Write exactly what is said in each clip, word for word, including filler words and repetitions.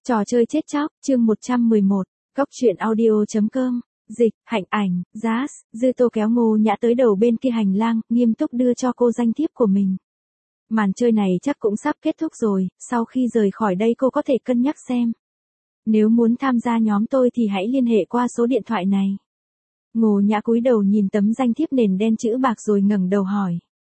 Trò chơi chết chóc, chương một trăm mười một, Góc truyện audio.com, dịch, hạnh ảnh, Jazz, Dư Tô kéo Ngô Nhã tới đầu bên kia hành lang, nghiêm túc đưa cho cô danh thiếp của mình. Màn chơi này chắc cũng sắp kết thúc rồi, sau khi rời khỏi đây cô có thể cân nhắc xem. Nếu muốn tham gia nhóm tôi thì hãy liên hệ qua số điện thoại này. Ngô Nhã cúi đầu nhìn tấm danh thiếp nền đen chữ bạc rồi ngẩng đầu hỏi.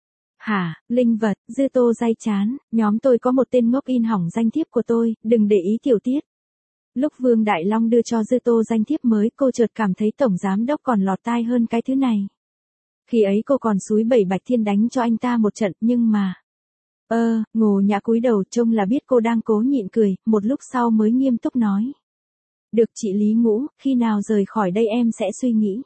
Hả, linh vật, Dư Tô day chán, nhóm tôi có một tên ngốc in hỏng danh thiếp của tôi, đừng để ý tiểu tiết. Lúc Vương Đại Long đưa cho Dư Tô danh thiếp mới cô chợt cảm thấy tổng giám đốc còn lọt tai hơn cái thứ này. Khi ấy cô còn xúi bẩy Bạch Thiên đánh cho anh ta một trận nhưng mà... Ơ, Ngô Nhã cúi đầu trông là biết cô đang cố nhịn cười, một lúc sau mới nghiêm túc nói. Được chị Lý Ngũ, khi nào rời khỏi đây em sẽ suy nghĩ.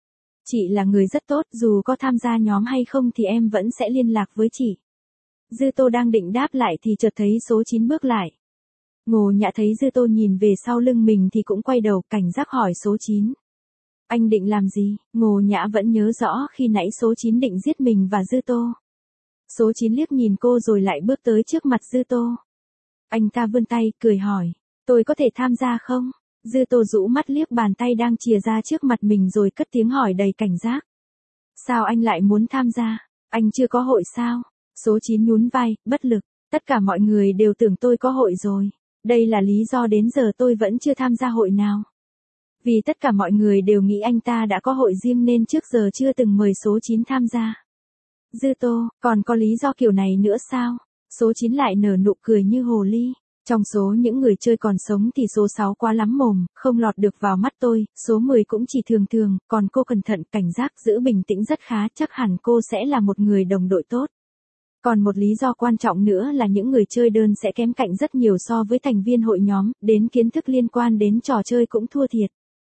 Chị là người rất tốt, dù có tham gia nhóm hay không thì em vẫn sẽ liên lạc với chị. Dư Tô đang định đáp lại thì chợt thấy số chín bước lại. Ngô Nhã thấy Dư Tô nhìn về sau lưng mình thì cũng quay đầu cảnh giác hỏi số chín. Anh định làm gì? Ngô Nhã vẫn nhớ rõ khi nãy số chín định giết mình và Dư Tô. Số chín liếc nhìn cô rồi lại bước tới trước mặt Dư Tô. Anh ta vươn tay, cười hỏi. Tôi có thể tham gia không? Dư Tô rũ mắt liếc bàn tay đang chìa ra trước mặt mình rồi cất tiếng hỏi đầy cảnh giác. Sao anh lại muốn tham gia? Anh chưa có hội sao? Số chín nhún vai, bất lực. Tất cả mọi người đều tưởng tôi có hội rồi. Đây là lý do đến giờ tôi vẫn chưa tham gia hội nào. Vì tất cả mọi người đều nghĩ anh ta đã có hội riêng nên trước giờ chưa từng mời số chín tham gia. Dư Tô, còn có lý do kiểu này nữa sao? Số chín lại nở nụ cười như hồ ly. Trong số những người chơi còn sống thì số sáu quá lắm mồm, không lọt được vào mắt tôi, số mười cũng chỉ thường thường, còn cô cẩn thận, cảnh giác, giữ bình tĩnh rất khá, chắc hẳn cô sẽ là một người đồng đội tốt. Còn một lý do quan trọng nữa là những người chơi đơn sẽ kém cạnh rất nhiều so với thành viên hội nhóm, đến kiến thức liên quan đến trò chơi cũng thua thiệt.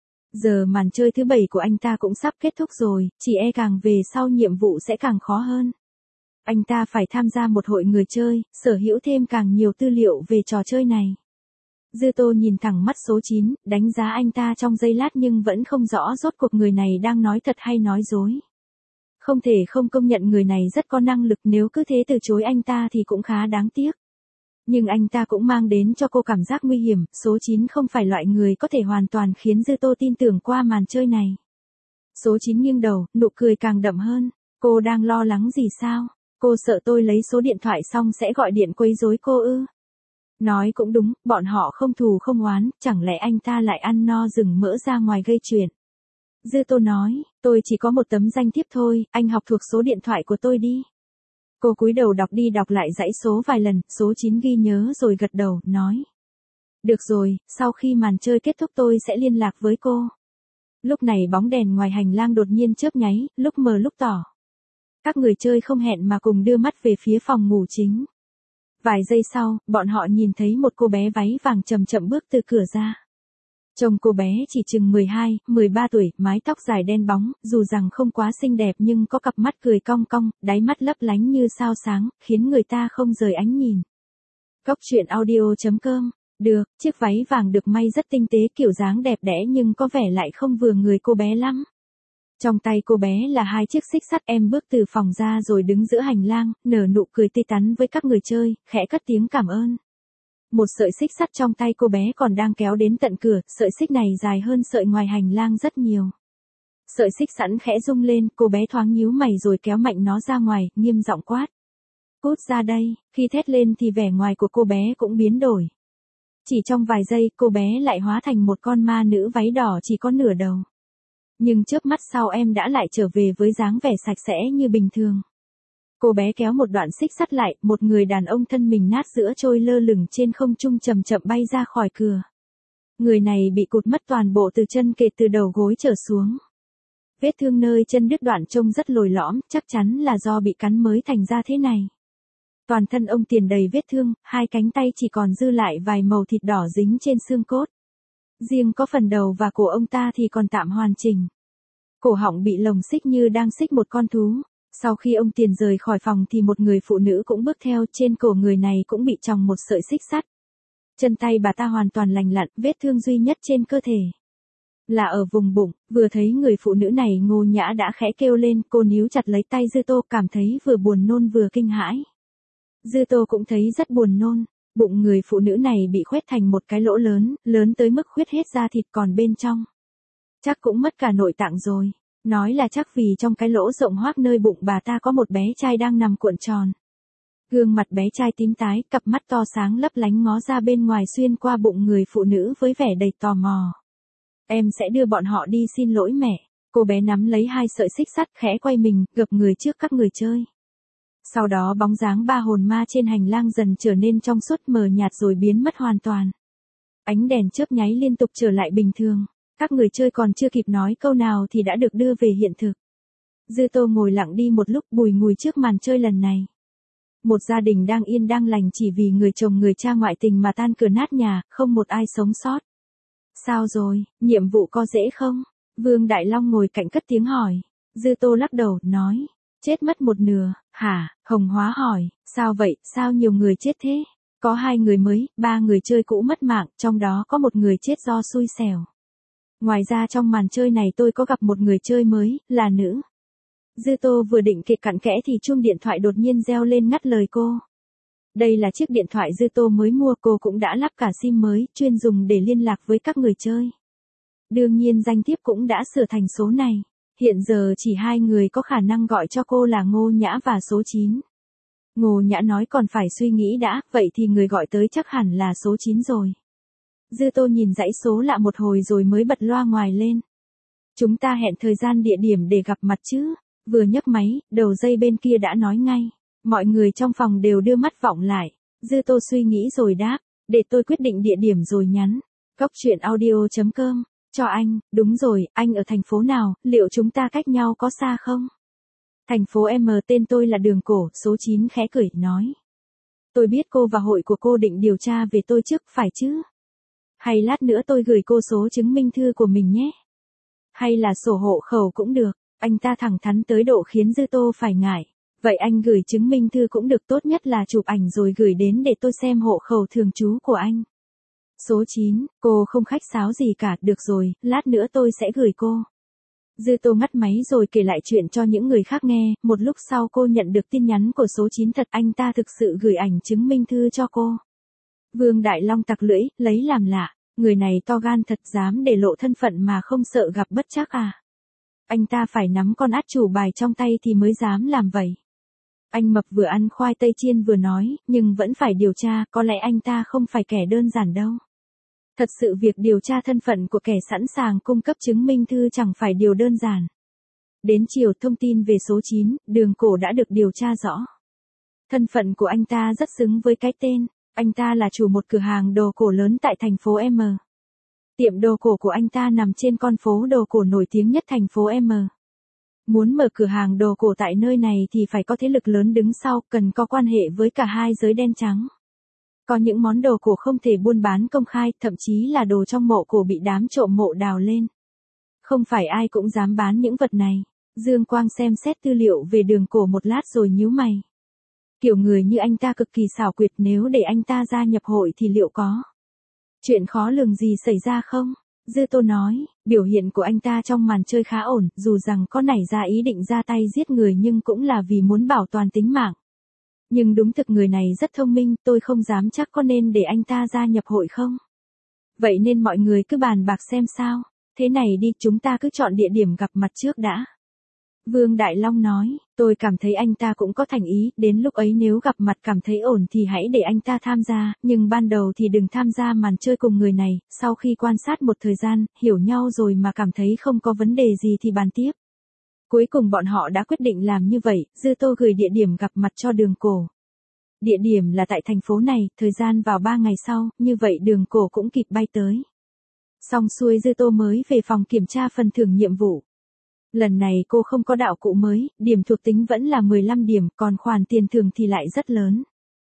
Giờ màn chơi thứ bảy của anh ta cũng sắp kết thúc rồi, chỉ e càng về sau nhiệm vụ sẽ càng khó hơn. Anh ta phải tham gia một hội người chơi, sở hữu thêm càng nhiều tư liệu về trò chơi này. Dư Tô nhìn thẳng mắt số chín, đánh giá anh ta trong giây lát nhưng vẫn không rõ rốt cuộc người này đang nói thật hay nói dối. Không thể không công nhận người này rất có năng lực, nếu cứ thế từ chối anh ta thì cũng khá đáng tiếc. Nhưng anh ta cũng mang đến cho cô cảm giác nguy hiểm, số chín không phải loại người có thể hoàn toàn khiến Dư Tô tin tưởng qua màn chơi này. Số chín nghiêng đầu, nụ cười càng đậm hơn. Cô đang lo lắng gì sao? Cô sợ tôi lấy số điện thoại xong sẽ gọi điện quấy rối cô ư? Nói cũng đúng, bọn họ không thù không oán, chẳng lẽ anh ta lại ăn no rừng mỡ ra ngoài gây chuyện. Dư Tô nói, tôi chỉ có một tấm danh thiếp thôi, anh học thuộc số điện thoại của tôi đi. Cô cúi đầu đọc đi đọc lại dãy số vài lần, số chín ghi nhớ rồi gật đầu, nói. Được rồi, sau khi màn chơi kết thúc tôi sẽ liên lạc với cô. Lúc này bóng đèn ngoài hành lang đột nhiên chớp nháy, lúc mờ lúc tỏ. Các người chơi không hẹn mà cùng đưa mắt về phía phòng ngủ chính. Vài giây sau, bọn họ nhìn thấy một cô bé váy vàng chậm chậm bước từ cửa ra. Trông cô bé chỉ chừng mười hai, mười ba tuổi, mái tóc dài đen bóng, dù rằng không quá xinh đẹp nhưng có cặp mắt cười cong cong, đáy mắt lấp lánh như sao sáng, khiến người ta không rời ánh nhìn. Góc truyện audio.com, được, chiếc váy vàng được may rất tinh tế, kiểu dáng đẹp đẽ nhưng có vẻ lại không vừa người cô bé lắm. Trong tay cô bé là hai chiếc xích sắt, em bước từ phòng ra rồi đứng giữa hành lang, nở nụ cười tươi tắn với các người chơi, khẽ cất tiếng cảm ơn. Một sợi xích sắt trong tay cô bé còn đang kéo đến tận cửa, sợi xích này dài hơn sợi ngoài hành lang rất nhiều. Sợi xích sẵn khẽ rung lên, cô bé thoáng nhíu mày rồi kéo mạnh nó ra ngoài, nghiêm giọng quát. Cút ra đây, khi thét lên thì vẻ ngoài của cô bé cũng biến đổi. Chỉ trong vài giây, cô bé lại hóa thành một con ma nữ váy đỏ chỉ có nửa đầu. Nhưng chớp mắt sau em đã lại trở về với dáng vẻ sạch sẽ như bình thường. Cô bé kéo một đoạn xích sắt lại, một người đàn ông thân mình nát giữa trôi lơ lửng trên không trung chậm chậm bay ra khỏi cửa. Người này bị cụt mất toàn bộ từ chân kể từ đầu gối trở xuống. Vết thương nơi chân đứt đoạn trông rất lồi lõm, chắc chắn là do bị cắn mới thành ra thế này. Toàn thân ông tiền đầy vết thương, hai cánh tay chỉ còn dư lại vài màu thịt đỏ dính trên xương cốt. Riêng có phần đầu và cổ ông ta thì còn tạm hoàn chỉnh. Cổ họng bị lồng xích như đang xích một con thú. Sau khi ông tiền rời khỏi phòng thì một người phụ nữ cũng bước theo, trên cổ người này cũng bị tròng một sợi xích sắt. Chân tay bà ta hoàn toàn lành lặn, vết thương duy nhất trên cơ thể là ở vùng bụng. Vừa thấy người phụ nữ này, Ngô Nhã đã khẽ kêu lên, cô níu chặt lấy tay Dư Tô, cảm thấy vừa buồn nôn vừa kinh hãi. Dư Tô cũng thấy rất buồn nôn. Bụng người phụ nữ này bị khoét thành một cái lỗ lớn, lớn tới mức khuyết hết da thịt còn bên trong. Chắc cũng mất cả nội tạng rồi. Nói là chắc vì trong cái lỗ rộng hoác nơi bụng bà ta có một bé trai đang nằm cuộn tròn. Gương mặt bé trai tím tái, cặp mắt to sáng lấp lánh ngó ra bên ngoài xuyên qua bụng người phụ nữ với vẻ đầy tò mò. Em sẽ đưa bọn họ đi xin lỗi mẹ. Cô bé nắm lấy hai sợi xích sắt khẽ quay mình, gập người trước các người chơi. Sau đó bóng dáng ba hồn ma trên hành lang dần trở nên trong suốt mờ nhạt rồi biến mất hoàn toàn. Ánh đèn chớp nháy liên tục trở lại bình thường. Các người chơi còn chưa kịp nói câu nào thì đã được đưa về hiện thực. Dư Tô ngồi lặng đi một lúc bùi ngùi trước màn chơi lần này. Một gia đình đang yên đang lành chỉ vì người chồng người cha ngoại tình mà tan cửa nát nhà, không một ai sống sót. Sao rồi, nhiệm vụ có dễ không? Vương Đại Long ngồi cạnh cất tiếng hỏi. Dư Tô lắc đầu, nói. Chết mất một nửa, hả? Hồng Hóa hỏi, sao vậy, sao nhiều người chết thế? Có hai người mới, ba người chơi cũ mất mạng, trong đó có một người chết do xui xẻo. Ngoài ra trong màn chơi này tôi có gặp một người chơi mới, là nữ. Dư Tô vừa định kể cặn kẽ thì chuông điện thoại đột nhiên reo lên ngắt lời cô. Đây là chiếc điện thoại Dư Tô mới mua, cô cũng đã lắp cả sim mới, chuyên dùng để liên lạc với các người chơi. Đương nhiên danh thiếp cũng đã sửa thành số này. Hiện giờ chỉ hai người có khả năng gọi cho cô là Ngô Nhã và số chín. Ngô Nhã nói còn phải suy nghĩ đã, vậy thì người gọi tới chắc hẳn là số chín rồi. Dư Tô nhìn dãy số lạ một hồi rồi mới bật loa ngoài lên. Chúng ta hẹn thời gian địa điểm để gặp mặt chứ. Vừa nhấc máy, đầu dây bên kia đã nói ngay. Mọi người trong phòng đều đưa mắt vọng lại. Dư Tô suy nghĩ rồi đáp, để tôi quyết định địa điểm rồi nhắn. Cóc truyện audio chấm com. Cho anh, đúng rồi, anh ở thành phố nào, liệu chúng ta cách nhau có xa không? Thành phố M, tên tôi là Đường Cổ, số chín khẽ cười, nói. Tôi biết cô và hội của cô định điều tra về tôi trước, phải chứ? Hay lát nữa tôi gửi cô số chứng minh thư của mình nhé? Hay là sổ hộ khẩu cũng được, anh ta thẳng thắn tới độ khiến Dư Tô phải ngại. Vậy anh gửi chứng minh thư cũng được, tốt nhất là chụp ảnh rồi gửi đến để tôi xem hộ khẩu thường trú của anh. Số chín, cô không khách sáo gì cả, được rồi, lát nữa tôi sẽ gửi cô. Dư Tô ngắt máy rồi kể lại chuyện cho những người khác nghe, một lúc sau cô nhận được tin nhắn của số chín thật, anh ta thực sự gửi ảnh chứng minh thư cho cô. Vương Đại Long tặc lưỡi, lấy làm lạ, người này to gan thật, dám để lộ thân phận mà không sợ gặp bất trắc à. Anh ta phải nắm con át chủ bài trong tay thì mới dám làm vậy. Anh Mập vừa ăn khoai tây chiên vừa nói, nhưng vẫn phải điều tra, có lẽ anh ta không phải kẻ đơn giản đâu. Thật sự việc điều tra thân phận của kẻ sẵn sàng cung cấp chứng minh thư chẳng phải điều đơn giản. Đến chiều thông tin về số chín, Đường Cổ đã được điều tra rõ. Thân phận của anh ta rất xứng với cái tên, anh ta là chủ một cửa hàng đồ cổ lớn tại thành phố M. Tiệm đồ cổ của anh ta nằm trên con phố đồ cổ nổi tiếng nhất thành phố M. Muốn mở cửa hàng đồ cổ tại nơi này thì phải có thế lực lớn đứng sau, cần có quan hệ với cả hai giới đen trắng. Có những món đồ cổ không thể buôn bán công khai, thậm chí là đồ trong mộ cổ bị đám trộm mộ đào lên. Không phải ai cũng dám bán những vật này. Dương Quang xem xét tư liệu về Đường Cổ một lát rồi nhíu mày. Kiểu người như anh ta cực kỳ xảo quyệt, nếu để anh ta gia nhập hội thì liệu có chuyện khó lường gì xảy ra không? Dư Tô nói, biểu hiện của anh ta trong màn chơi khá ổn, dù rằng có nảy ra ý định ra tay giết người nhưng cũng là vì muốn bảo toàn tính mạng. Nhưng đúng thực người này rất thông minh, tôi không dám chắc có nên để anh ta gia nhập hội không? Vậy nên mọi người cứ bàn bạc xem sao. Thế này đi, chúng ta cứ chọn địa điểm gặp mặt trước đã. Vương Đại Long nói, tôi cảm thấy anh ta cũng có thành ý, đến lúc ấy nếu gặp mặt cảm thấy ổn thì hãy để anh ta tham gia, nhưng ban đầu thì đừng tham gia màn chơi cùng người này, sau khi quan sát một thời gian, hiểu nhau rồi mà cảm thấy không có vấn đề gì thì bàn tiếp. Cuối cùng bọn họ đã quyết định làm như vậy, Dư Tô gửi địa điểm gặp mặt cho Đường Cổ. Địa điểm là tại thành phố này, thời gian vào ba ngày sau, như vậy Đường Cổ cũng kịp bay tới. Xong xuôi Dư Tô mới về phòng kiểm tra phần thưởng nhiệm vụ. Lần này cô không có đạo cụ mới, điểm thuộc tính vẫn là mười lăm điểm, còn khoản tiền thưởng thì lại rất lớn.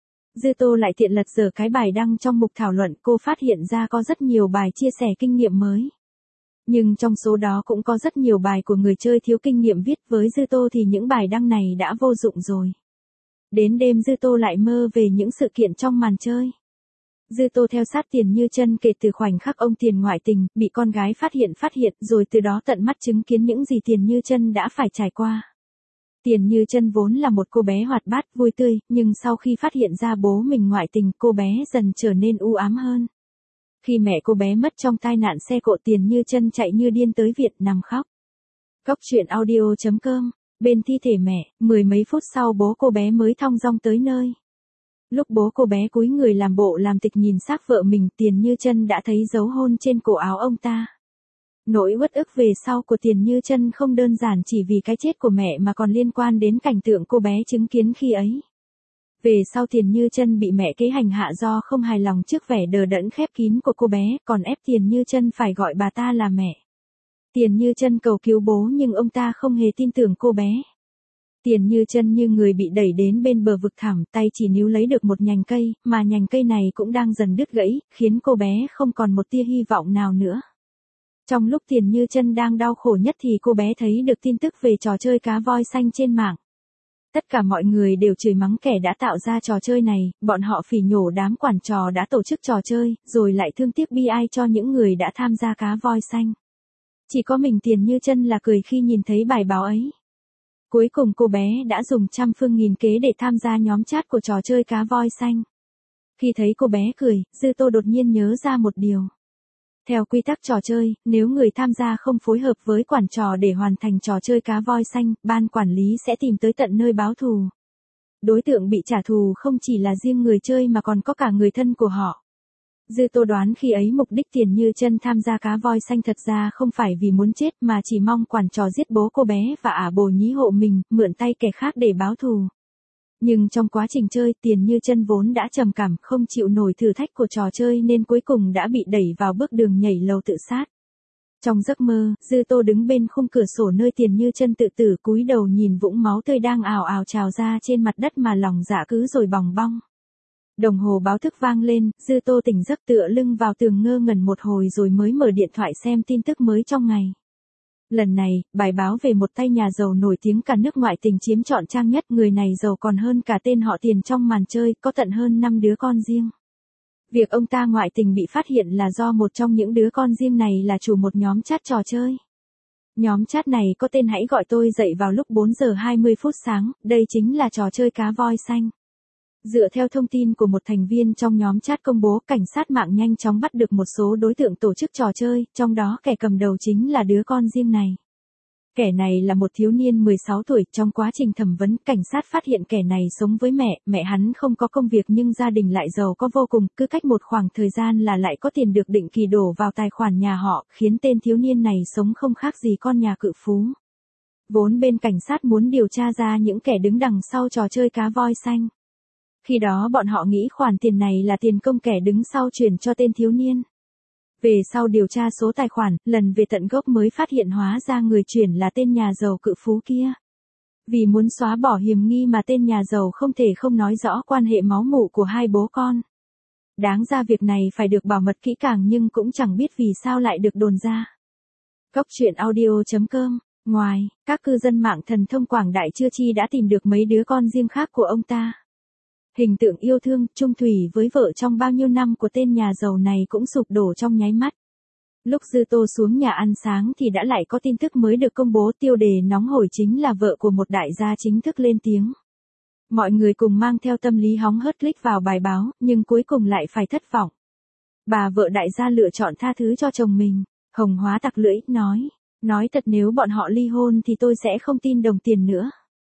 Dư Tô lại tiện lật dở cái bài đăng trong mục thảo luận, cô phát hiện ra có rất nhiều bài chia sẻ kinh nghiệm mới. Nhưng trong số đó cũng có rất nhiều bài của người chơi thiếu kinh nghiệm viết, với Dư Tô thì những bài đăng này đã vô dụng rồi. Đến đêm Dư Tô lại mơ về những sự kiện trong màn chơi. Dư Tô theo sát Tiền Như Chân kể từ khoảnh khắc ông Tiền ngoại tình, bị con gái phát hiện phát hiện, rồi từ đó tận mắt chứng kiến những gì Tiền Như Chân đã phải trải qua. Tiền Như Chân vốn là một cô bé hoạt bát, vui tươi, nhưng sau khi phát hiện ra bố mình ngoại tình, cô bé dần trở nên u ám hơn. Khi mẹ cô bé mất trong tai nạn xe cộ, Tiền Như Chân chạy như điên tới viện nằm khóc. Cóc truyện audio chấm com, bên thi thể mẹ, mười mấy phút sau bố cô bé mới thong dong tới nơi. Lúc bố cô bé cúi người làm bộ làm tịch nhìn xác vợ mình, Tiền Như Chân đã thấy dấu hôn trên cổ áo ông ta. Nỗi uất ức về sau của Tiền Như Chân không đơn giản chỉ vì cái chết của mẹ mà còn liên quan đến cảnh tượng cô bé chứng kiến khi ấy. Về sau Tiền Như Chân bị mẹ kế hành hạ do không hài lòng trước vẻ đờ đẫn khép kín của cô bé, còn ép Tiền Như Chân phải gọi bà ta là mẹ. Tiền Như Chân cầu cứu bố nhưng ông ta không hề tin tưởng cô bé. Tiền Như Chân như người bị đẩy đến bên bờ vực thẳm, tay chỉ níu lấy được một nhành cây, mà nhành cây này cũng đang dần đứt gãy, khiến cô bé không còn một tia hy vọng nào nữa. Trong lúc Tiền Như Chân đang đau khổ nhất thì cô bé thấy được tin tức về trò chơi cá voi xanh trên mạng. Tất cả mọi người đều chửi mắng kẻ đã tạo ra trò chơi này, bọn họ phỉ nhổ đám quản trò đã tổ chức trò chơi, rồi lại thương tiếc bi ai cho những người đã tham gia cá voi xanh. Chỉ có mình Tiền Như Chân là cười khi nhìn thấy bài báo ấy. Cuối cùng cô bé đã dùng trăm phương nghìn kế để tham gia nhóm chat của trò chơi cá voi xanh. Khi thấy cô bé cười, Dư Tô đột nhiên nhớ ra một điều. Theo quy tắc trò chơi, nếu người tham gia không phối hợp với quản trò để hoàn thành trò chơi cá voi xanh, ban quản lý sẽ tìm tới tận nơi báo thù. Đối tượng bị trả thù không chỉ là riêng người chơi mà còn có cả người thân của họ. Dư Tô đoán khi ấy mục đích Tiền Như Chân tham gia cá voi xanh thật ra không phải vì muốn chết mà chỉ mong quản trò giết bố cô bé và ả bồ nhí hộ mình, mượn tay kẻ khác để báo thù. Nhưng trong quá trình chơi, Tiền Như Chân vốn đã trầm cảm, không chịu nổi thử thách của trò chơi nên cuối cùng đã bị đẩy vào bước đường nhảy lầu tự sát. Trong giấc mơ, Dư Tô đứng bên khung cửa sổ nơi Tiền Như Chân tự tử, cúi đầu nhìn vũng máu tươi đang ào ào trào ra trên mặt đất mà lòng dạ cứ rồi bòng bong. Đồng hồ báo thức vang lên, Dư Tô tỉnh giấc tựa lưng vào tường ngơ ngẩn một hồi rồi mới mở điện thoại xem tin tức mới trong ngày. Lần này, bài báo về một tay nhà giàu nổi tiếng cả nước ngoại tình chiếm trọn trang nhất, người này giàu còn hơn cả tên họ Tiền trong màn chơi, có tận hơn năm đứa con riêng. Việc ông ta ngoại tình bị phát hiện là do một trong những đứa con riêng này là chủ một nhóm chat trò chơi. Nhóm chat này có tên Hãy Gọi Tôi dậy vào lúc bốn giờ hai mươi phút sáng, đây chính là trò chơi cá voi xanh. Dựa theo thông tin của một thành viên trong nhóm chat công bố, cảnh sát mạng nhanh chóng bắt được một số đối tượng tổ chức trò chơi, trong đó kẻ cầm đầu chính là đứa con riêng này. Kẻ này là một thiếu niên mười sáu tuổi, trong quá trình thẩm vấn, cảnh sát phát hiện kẻ này sống với mẹ, mẹ hắn không có công việc nhưng gia đình lại giàu có vô cùng, cứ cách một khoảng thời gian là lại có tiền được định kỳ đổ vào tài khoản nhà họ, khiến tên thiếu niên này sống không khác gì con nhà cự phú. Vốn bên cảnh sát muốn điều tra ra những kẻ đứng đằng sau trò chơi cá voi xanh. Khi đó bọn họ nghĩ khoản tiền này là tiền công kẻ đứng sau chuyển cho tên thiếu niên. Về sau điều tra số tài khoản, lần về tận gốc mới phát hiện hóa ra người chuyển là tên nhà giàu cự phú kia. Vì muốn xóa bỏ hiểm nghi mà tên nhà giàu không thể không nói rõ quan hệ máu mủ của hai bố con. Đáng ra việc này phải được bảo mật kỹ càng nhưng cũng chẳng biết vì sao lại được đồn ra. Cóc truyện audio chấm com. Ngoài, các cư dân mạng thần thông quảng đại chưa chi đã tìm được mấy đứa con riêng khác của ông ta. Hình tượng yêu thương, chung thủy với vợ trong bao nhiêu năm của tên nhà giàu này cũng sụp đổ trong nháy mắt. Lúc Dư Tô xuống nhà ăn sáng thì đã lại có tin tức mới được công bố, tiêu đề nóng hổi chính là vợ của một đại gia chính thức lên tiếng. Mọi người cùng mang theo tâm lý hóng hớt click vào bài báo, nhưng cuối cùng lại phải thất vọng. Bà vợ đại gia lựa chọn tha thứ cho chồng mình. Hồng Hóa tặc lưỡi, nói, nói thật nếu bọn họ ly hôn thì tôi sẽ không tin đồng tiền nữa.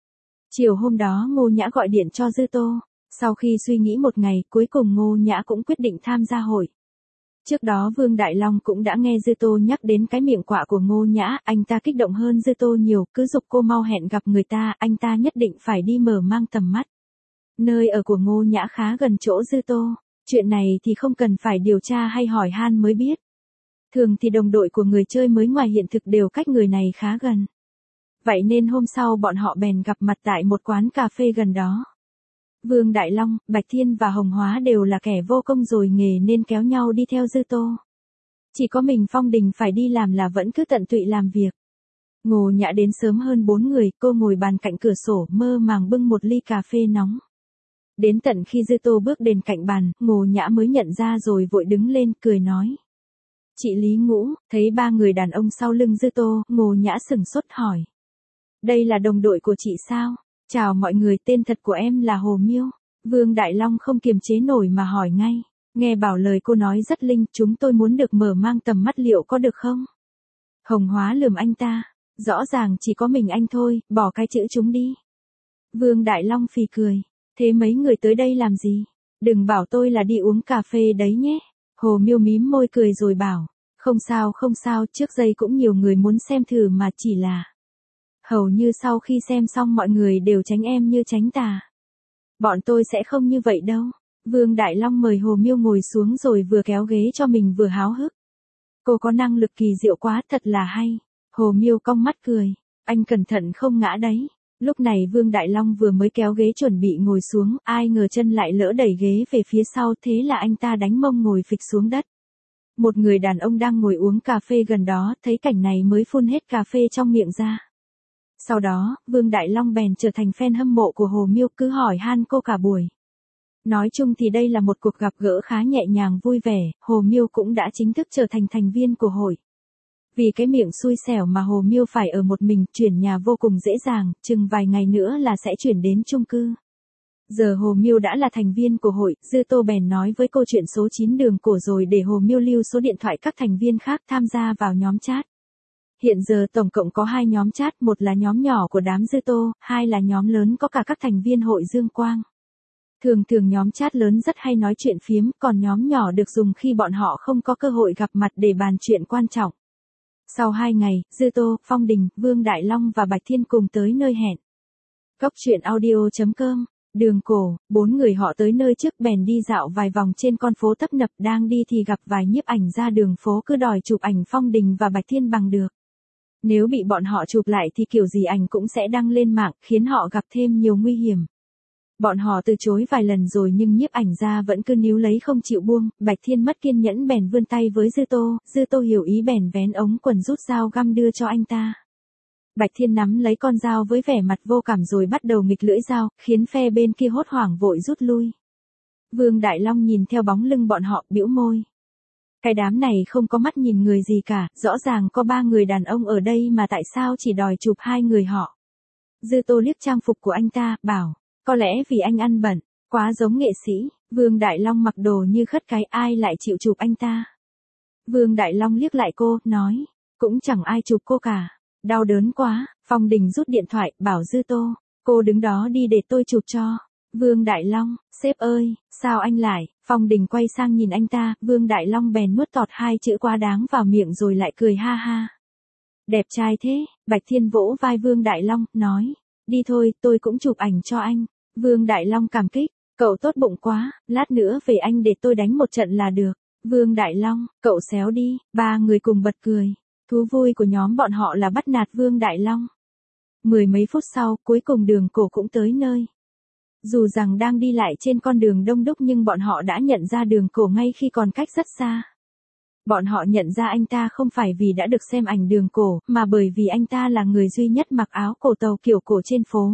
Chiều hôm đó Ngô Nhã gọi điện cho Dư Tô. Sau khi suy nghĩ một ngày, cuối cùng Ngô Nhã cũng quyết định tham gia hội. Trước đó Vương Đại Long cũng đã nghe Dư Tô nhắc đến cái miệng quạ của Ngô Nhã, anh ta kích động hơn Dư Tô nhiều, cứ giục cô mau hẹn gặp người ta, anh ta nhất định phải đi mở mang tầm mắt. Nơi ở của Ngô Nhã khá gần chỗ Dư Tô, chuyện này thì không cần phải điều tra hay hỏi han mới biết. Thường thì đồng đội của người chơi mới ngoài hiện thực đều cách người này khá gần. Vậy nên hôm sau bọn họ bèn gặp mặt tại một quán cà phê gần đó. Vương Đại Long, Bạch Thiên và Hồng Hóa đều là kẻ vô công rồi nghề nên kéo nhau đi theo Dư Tô. Chỉ có mình Phong Đình phải đi làm là vẫn cứ tận tụy làm việc. Ngô Nhã đến sớm hơn bốn người, cô ngồi bàn cạnh cửa sổ mơ màng bưng một ly cà phê nóng. Đến tận khi Dư Tô bước đến cạnh bàn, Ngô Nhã mới nhận ra rồi vội đứng lên cười nói. Chị Lý Ngũ, thấy ba người đàn ông sau lưng Dư Tô, Ngô Nhã sửng sốt hỏi. Đây là đồng đội của chị sao? Chào mọi người, tên thật của em là Hồ Miêu. Vương Đại Long không kiềm chế nổi mà hỏi ngay. Nghe bảo lời cô nói rất linh, chúng tôi muốn được mở mang tầm mắt, liệu có được không? Hồng Hóa lườm anh ta. Rõ ràng chỉ có mình anh thôi, bỏ cái chữ chúng đi. Vương Đại Long phì cười. Thế mấy người tới đây làm gì? Đừng bảo tôi là đi uống cà phê đấy nhé. Hồ Miêu mím môi cười rồi bảo. Không sao không sao, trước đây cũng nhiều người muốn xem thử mà, chỉ là hầu như sau khi xem xong mọi người đều tránh em như tránh tà. Bọn tôi sẽ không như vậy đâu. Vương Đại Long mời Hồ Miêu ngồi xuống rồi vừa kéo ghế cho mình vừa háo hức. Cô có năng lực kỳ diệu quá, thật là hay. Hồ Miêu cong mắt cười. Anh cẩn thận không ngã đấy. Lúc này Vương Đại Long vừa mới kéo ghế chuẩn bị ngồi xuống, ai ngờ chân lại lỡ đẩy ghế về phía sau, thế là anh ta đánh mông ngồi phịch xuống đất. Một người đàn ông đang ngồi uống cà phê gần đó, thấy cảnh này mới phun hết cà phê trong miệng ra. Sau đó, Vương Đại Long bèn trở thành fan hâm mộ của Hồ Miêu, cứ hỏi han cô cả buổi. Nói chung thì đây là một cuộc gặp gỡ khá nhẹ nhàng vui vẻ, Hồ Miêu cũng đã chính thức trở thành thành viên của hội. Vì cái miệng xui xẻo mà Hồ Miêu phải ở một mình, chuyển nhà vô cùng dễ dàng, chừng vài ngày nữa là sẽ chuyển đến chung cư. Giờ Hồ Miêu đã là thành viên của hội, Dư Tô bèn nói với cô chuyện số chín đường cổ rồi để Hồ Miêu lưu số điện thoại các thành viên khác tham gia vào nhóm chat. Hiện giờ tổng cộng có hai nhóm chat, một là nhóm nhỏ của đám Dư Tô, hai là nhóm lớn có cả các thành viên hội Dương Quang. Thường thường nhóm chat lớn rất hay nói chuyện phiếm, còn nhóm nhỏ được dùng khi bọn họ không có cơ hội gặp mặt để bàn chuyện quan trọng. Sau hai ngày, Dư Tô, Phong Đình, Vương Đại Long và Bạch Thiên cùng tới nơi hẹn. Cốc truyện audio chấm com. Đường cổ, bốn người họ tới nơi trước bèn đi dạo vài vòng trên con phố tấp nập, đang đi thì gặp vài nhiếp ảnh ra đường phố cứ đòi chụp ảnh Phong Đình và Bạch Thiên bằng được. Nếu bị bọn họ chụp lại thì kiểu gì ảnh cũng sẽ đăng lên mạng, khiến họ gặp thêm nhiều nguy hiểm. Bọn họ từ chối vài lần rồi nhưng nhiếp ảnh ra vẫn cứ níu lấy không chịu buông, Bạch Thiên mất kiên nhẫn bèn vươn tay với Dư Tô, Dư Tô hiểu ý bèn vén ống quần rút dao găm đưa cho anh ta. Bạch Thiên nắm lấy con dao với vẻ mặt vô cảm rồi bắt đầu nghịch lưỡi dao, khiến phe bên kia hốt hoảng vội rút lui. Vương Đại Long nhìn theo bóng lưng bọn họ, bĩu môi. Cái đám này không có mắt nhìn người gì cả, rõ ràng có ba người đàn ông ở đây mà tại sao chỉ đòi chụp hai người họ. Dư Tô liếc trang phục của anh ta, bảo, có lẽ vì anh ăn bẩn, quá giống nghệ sĩ. Vương Đại Long mặc đồ như khất cái, ai lại chịu chụp anh ta. Vương Đại Long liếc lại cô, nói, cũng chẳng ai chụp cô cả. Đau đớn quá. Phong Đình rút điện thoại, bảo Dư Tô, cô đứng đó đi để tôi chụp cho. Vương Đại Long, sếp ơi, sao anh lại? Phong Đình quay sang nhìn anh ta, Vương Đại Long bèn nuốt tọt hai chữ quá đáng vào miệng rồi lại cười ha ha. Đẹp trai thế. Bạch Thiên vỗ vai Vương Đại Long, nói, đi thôi, tôi cũng chụp ảnh cho anh. Vương Đại Long cảm kích, cậu tốt bụng quá, lát nữa về anh để tôi đánh một trận là được. Vương Đại Long, cậu xéo đi. Ba người cùng bật cười. Thú vui của nhóm bọn họ là bắt nạt Vương Đại Long. Mười mấy phút sau, cuối cùng đường cổ cũng tới nơi. Dù rằng đang đi lại trên con đường đông đúc nhưng bọn họ đã nhận ra đường cổ ngay khi còn cách rất xa. Bọn họ nhận ra anh ta không phải vì đã được xem ảnh đường cổ, mà bởi vì anh ta là người duy nhất mặc áo cổ tàu kiểu cổ trên phố.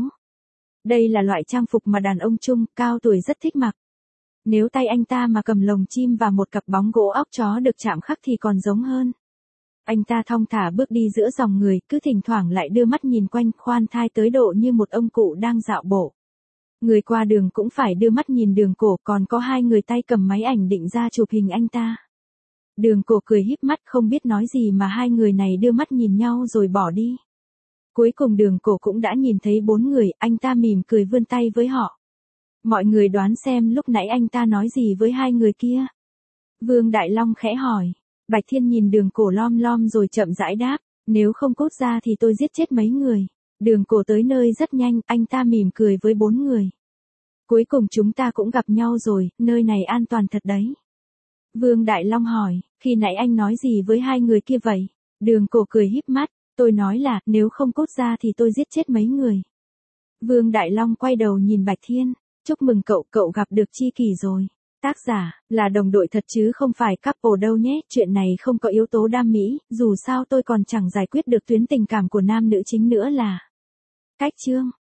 Đây là loại trang phục mà đàn ông trung, cao tuổi rất thích mặc. Nếu tay anh ta mà cầm lồng chim và một cặp bóng gỗ óc chó được chạm khắc thì còn giống hơn. Anh ta thong thả bước đi giữa dòng người, cứ thỉnh thoảng lại đưa mắt nhìn quanh, khoan thai tới độ như một ông cụ đang dạo bộ. Người qua đường cũng phải đưa mắt nhìn đường cổ, còn có hai người tay cầm máy ảnh định ra chụp hình anh ta. Đường cổ cười híp mắt không biết nói gì mà hai người này đưa mắt nhìn nhau rồi bỏ đi. Cuối cùng đường cổ cũng đã nhìn thấy bốn người, anh ta mỉm cười vươn tay với họ. Mọi người đoán xem lúc nãy anh ta nói gì với hai người kia. Vương Đại Long khẽ hỏi. Bạch Thiên nhìn đường cổ lom lom rồi chậm rãi đáp, nếu không cốt ra thì tôi giết chết mấy người. Đường cổ tới nơi rất nhanh, anh ta mỉm cười với bốn người. Cuối cùng chúng ta cũng gặp nhau rồi, nơi này an toàn thật đấy. Vương Đại Long hỏi, khi nãy anh nói gì với hai người kia vậy? Đường cổ cười híp mắt, tôi nói là, nếu không cốt ra thì tôi giết chết mấy người. Vương Đại Long quay đầu nhìn Bạch Thiên, chúc mừng cậu, cậu gặp được tri kỷ rồi. Tác giả, là đồng đội thật chứ không phải couple đâu nhé, chuyện này không có yếu tố đam mỹ, dù sao tôi còn chẳng giải quyết được tuyến tình cảm của nam nữ chính nữa là. Cách chương.